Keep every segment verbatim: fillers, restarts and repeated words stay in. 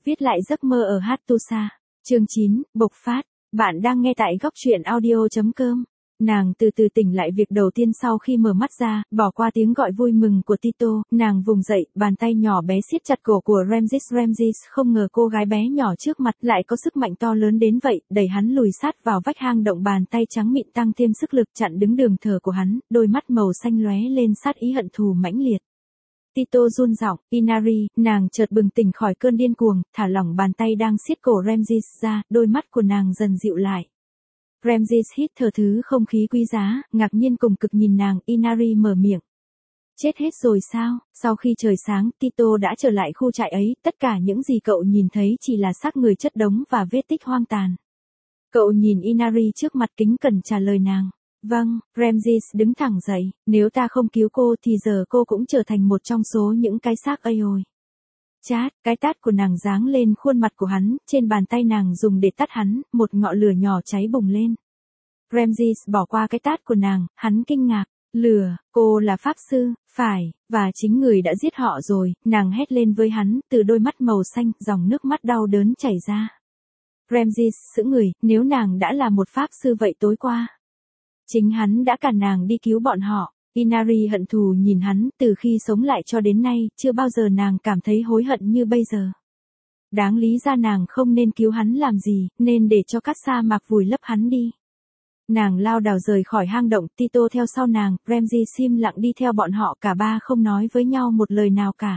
Viết lại giấc mơ ở Hattusa. Chương chín, bộc phát. Bạn đang nghe tại góc truyện audio chấm com. Nàng từ từ tỉnh lại việc đầu tiên sau khi mở mắt ra, bỏ qua tiếng gọi vui mừng của Tito, nàng vùng dậy, bàn tay nhỏ bé siết chặt cổ của Ramses. Ramses không ngờ cô gái bé nhỏ trước mặt lại có sức mạnh to lớn đến vậy, đẩy hắn lùi sát vào vách hang động, bàn tay trắng mịn tăng thêm sức lực chặn đứng đường thở của hắn, đôi mắt màu xanh lóe lên sát ý hận thù mãnh liệt. Tito run giọng, Inari, nàng chợt bừng tỉnh khỏi cơn điên cuồng, thả lỏng bàn tay đang siết cổ Ramses ra, đôi mắt của nàng dần dịu lại. Ramses hít thở thứ không khí quý giá, ngạc nhiên cùng cực nhìn nàng. Inari mở miệng. Chết hết rồi sao? Sau khi trời sáng, Tito đã trở lại khu trại ấy, tất cả những gì cậu nhìn thấy chỉ là xác người chất đống và vết tích hoang tàn. Cậu nhìn Inari trước mặt kính cẩn trả lời nàng. Vâng, Ramses đứng thẳng dậy, nếu ta không cứu cô thì giờ cô cũng trở thành một trong số những cái xác ấy rồi. Chát, cái tát của nàng giáng lên khuôn mặt của hắn, trên bàn tay nàng dùng để tát hắn, một ngọn lửa nhỏ cháy bùng lên. Ramses bỏ qua cái tát của nàng, hắn kinh ngạc, lửa, cô là pháp sư, phải, và chính người đã giết họ rồi, nàng hét lên với hắn, từ đôi mắt màu xanh, dòng nước mắt đau đớn chảy ra. Ramses sững người, nếu nàng đã là một pháp sư vậy tối qua, chính hắn đã cản nàng đi cứu bọn họ. Inari hận thù nhìn hắn, từ khi sống lại cho đến nay, chưa bao giờ nàng cảm thấy hối hận như bây giờ. Đáng lý ra nàng không nên cứu hắn làm gì, nên để cho cát sa mạc vùi lấp hắn đi. Nàng lao đảo rời khỏi hang động, Tito theo sau nàng, Ramses im lặng đi theo bọn họ, cả ba không nói với nhau một lời nào cả.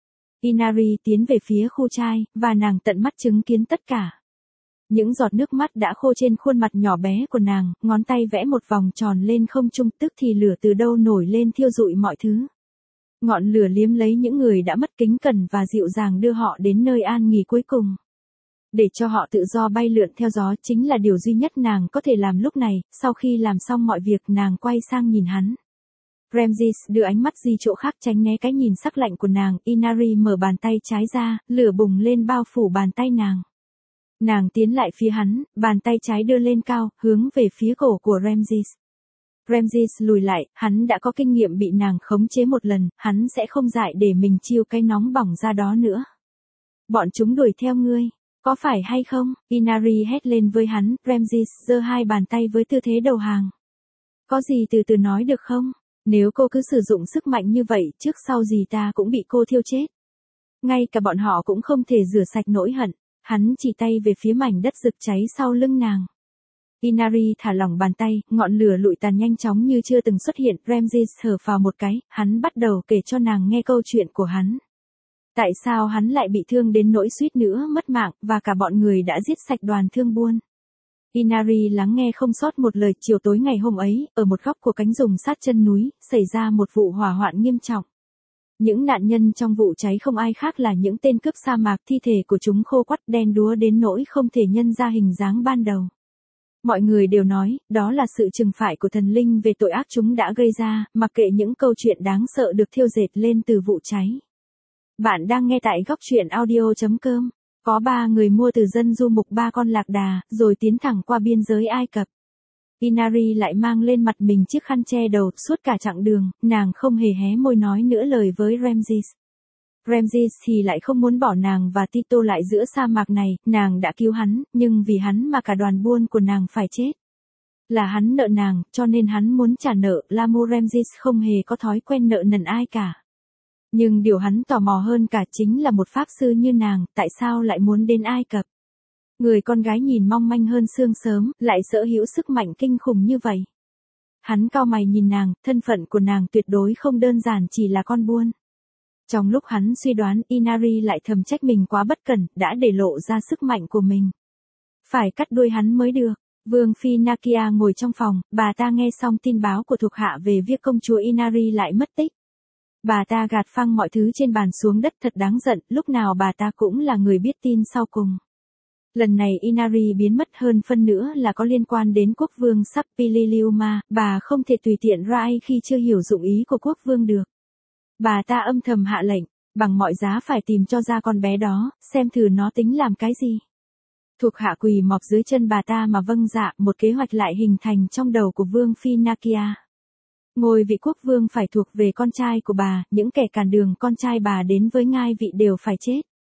Inari tiến về phía khu trai, và nàng tận mắt chứng kiến tất cả. Những giọt nước mắt đã khô trên khuôn mặt nhỏ bé của nàng, ngón tay vẽ một vòng tròn lên không trung, tức thì lửa từ đâu nổi lên thiêu rụi mọi thứ. Ngọn lửa liếm lấy những người đã mất kính cẩn và dịu dàng đưa họ đến nơi an nghỉ cuối cùng. Để cho họ tự do bay lượn theo gió chính là điều duy nhất nàng có thể làm lúc này. Sau khi làm xong mọi việc, nàng quay sang nhìn hắn. Ramses đưa ánh mắt di chỗ khác tránh né cái nhìn sắc lạnh của nàng. Inari mở bàn tay trái ra, lửa bùng lên bao phủ bàn tay nàng. Nàng tiến lại phía hắn, bàn tay trái đưa lên cao, hướng về phía cổ của Ramses. Ramses lùi lại, hắn đã có kinh nghiệm bị nàng khống chế một lần, hắn sẽ không dại để mình chịu cái nóng bỏng ra đó nữa. Bọn chúng đuổi theo ngươi, có phải hay không? Inari hét lên với hắn, Ramses giơ hai bàn tay với tư thế đầu hàng. Có gì từ từ nói được không? Nếu cô cứ sử dụng sức mạnh như vậy, trước sau gì ta cũng bị cô thiêu chết. Ngay cả bọn họ cũng không thể rửa sạch nỗi hận. Hắn chỉ tay về phía mảnh đất rực cháy sau lưng nàng. Inari thả lỏng bàn tay, ngọn lửa lụi tàn nhanh chóng như chưa từng xuất hiện. Ramses thở phào một cái, hắn bắt đầu kể cho nàng nghe câu chuyện của hắn. Tại sao hắn lại bị thương đến nỗi suýt nữa mất mạng, và cả bọn người đã giết sạch đoàn thương buôn. Inari lắng nghe không sót một lời. Chiều tối ngày hôm ấy, ở một góc của cánh rừng sát chân núi, xảy ra một vụ hỏa hoạn nghiêm trọng. Những nạn nhân trong vụ cháy không ai khác là những tên cướp sa mạc, thi thể của chúng khô quắt đen đúa đến nỗi không thể nhân ra hình dáng ban đầu. Mọi người đều nói, đó là sự trừng phạt của thần linh về tội ác chúng đã gây ra, mặc kệ những câu chuyện đáng sợ được thiêu dệt lên từ vụ cháy. Bạn đang nghe tại góc truyện audio chấm com. Có ba người mua từ dân du mục ba con lạc đà, rồi tiến thẳng qua biên giới Ai Cập. Inari lại mang lên mặt mình chiếc khăn che đầu, suốt cả chặng đường, nàng không hề hé môi nói nữa lời với Ramses. Ramses thì lại không muốn bỏ nàng và Tito lại giữa sa mạc này, nàng đã cứu hắn, nhưng vì hắn mà cả đoàn buôn của nàng phải chết. Là hắn nợ nàng, cho nên hắn muốn trả nợ. Lamu Ramses không hề có thói quen nợ nần ai cả. Nhưng điều hắn tò mò hơn cả chính là một pháp sư như nàng, tại sao lại muốn đến Ai Cập? Người con gái nhìn mong manh hơn sương sớm, lại sở hữu sức mạnh kinh khủng như vậy. Hắn cau mày nhìn nàng, thân phận của nàng tuyệt đối không đơn giản chỉ là con buôn. Trong lúc hắn suy đoán, Inari lại thầm trách mình quá bất cẩn, đã để lộ ra sức mạnh của mình. Phải cắt đuôi hắn mới được. Vương phi Nakia ngồi trong phòng, bà ta nghe xong tin báo của thuộc hạ về việc công chúa Inari lại mất tích. Bà ta gạt phăng mọi thứ trên bàn xuống đất, thật đáng giận, lúc nào bà ta cũng là người biết tin sau cùng. Lần này Inari biến mất, hơn phân nữa là có liên quan đến quốc vương Sapililiuma, bà không thể tùy tiện ra ai khi chưa hiểu dụng ý của quốc vương được. Bà ta âm thầm hạ lệnh, bằng mọi giá phải tìm cho ra con bé đó, xem thử nó tính làm cái gì. Thuộc hạ quỳ mọp dưới chân bà ta mà vâng dạ, một kế hoạch lại hình thành trong đầu của vương phi Nakia. Ngôi vị quốc vương phải thuộc về con trai của bà, những kẻ cản đường con trai bà đến với ngai vị đều phải chết.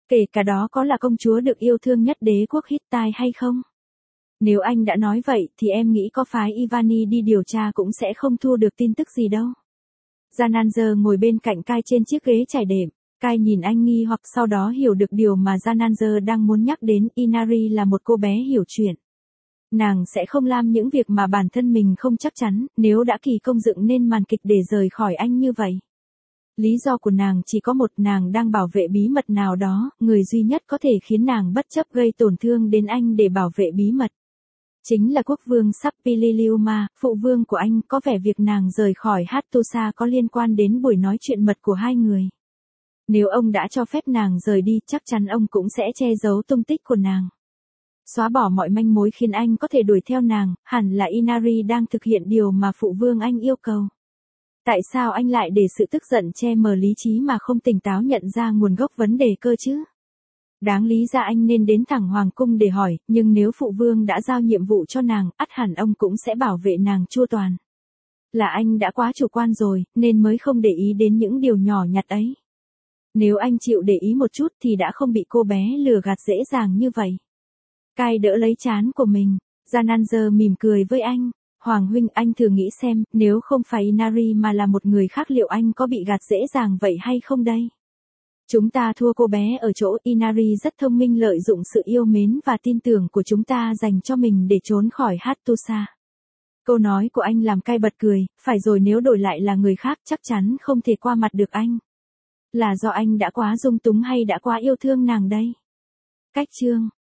Kể cả đó có là công chúa được yêu thương nhất đế quốc Hittite hay không? Nếu anh đã nói vậy thì em nghĩ có phái Ivani đi điều tra cũng sẽ không thu được tin tức gì đâu. Jananger ngồi bên cạnh Kai trên chiếc ghế trải đệm. Kai nhìn anh nghi hoặc sau đó hiểu được điều mà Jananger đang muốn nhắc đến. Inari là một cô bé hiểu chuyện. Nàng sẽ không làm những việc mà bản thân mình không chắc chắn, nếu đã kỳ công dựng nên màn kịch để rời khỏi anh như vậy. Lý do của nàng chỉ có một, nàng đang bảo vệ bí mật nào đó, người duy nhất có thể khiến nàng bất chấp gây tổn thương đến anh để bảo vệ bí mật. Chính là quốc vương Sapililiuma, phụ vương của anh. Có vẻ việc nàng rời khỏi Hattusa có liên quan đến buổi nói chuyện mật của hai người. Nếu ông đã cho phép nàng rời đi, chắc chắn ông cũng sẽ che giấu tung tích của nàng. Xóa bỏ mọi manh mối khiến anh có thể đuổi theo nàng, hẳn là Inari đang thực hiện điều mà phụ vương anh yêu cầu. Tại sao anh lại để sự tức giận che mờ lý trí mà không tỉnh táo nhận ra nguồn gốc vấn đề cơ chứ? Đáng lý ra anh nên đến thẳng hoàng cung để hỏi, nhưng nếu phụ vương đã giao nhiệm vụ cho nàng, ắt hẳn ông cũng sẽ bảo vệ nàng chu toàn. Là anh đã quá chủ quan rồi, nên mới không để ý đến những điều nhỏ nhặt ấy. Nếu anh chịu để ý một chút thì đã không bị cô bé lừa gạt dễ dàng như vậy. Kai đỡ lấy trán của mình. Jananger mỉm cười với anh. Hoàng huynh, anh thử nghĩ xem, nếu không phải Inari mà là một người khác liệu anh có bị gạt dễ dàng vậy hay không đây? Chúng ta thua cô bé ở chỗ Inari rất thông minh, lợi dụng sự yêu mến và tin tưởng của chúng ta dành cho mình để trốn khỏi Hattusa. Câu nói của anh làm Kai bật cười, phải rồi, nếu đổi lại là người khác chắc chắn không thể qua mặt được anh. Là do anh đã quá dung túng hay đã quá yêu thương nàng đây? Cách chương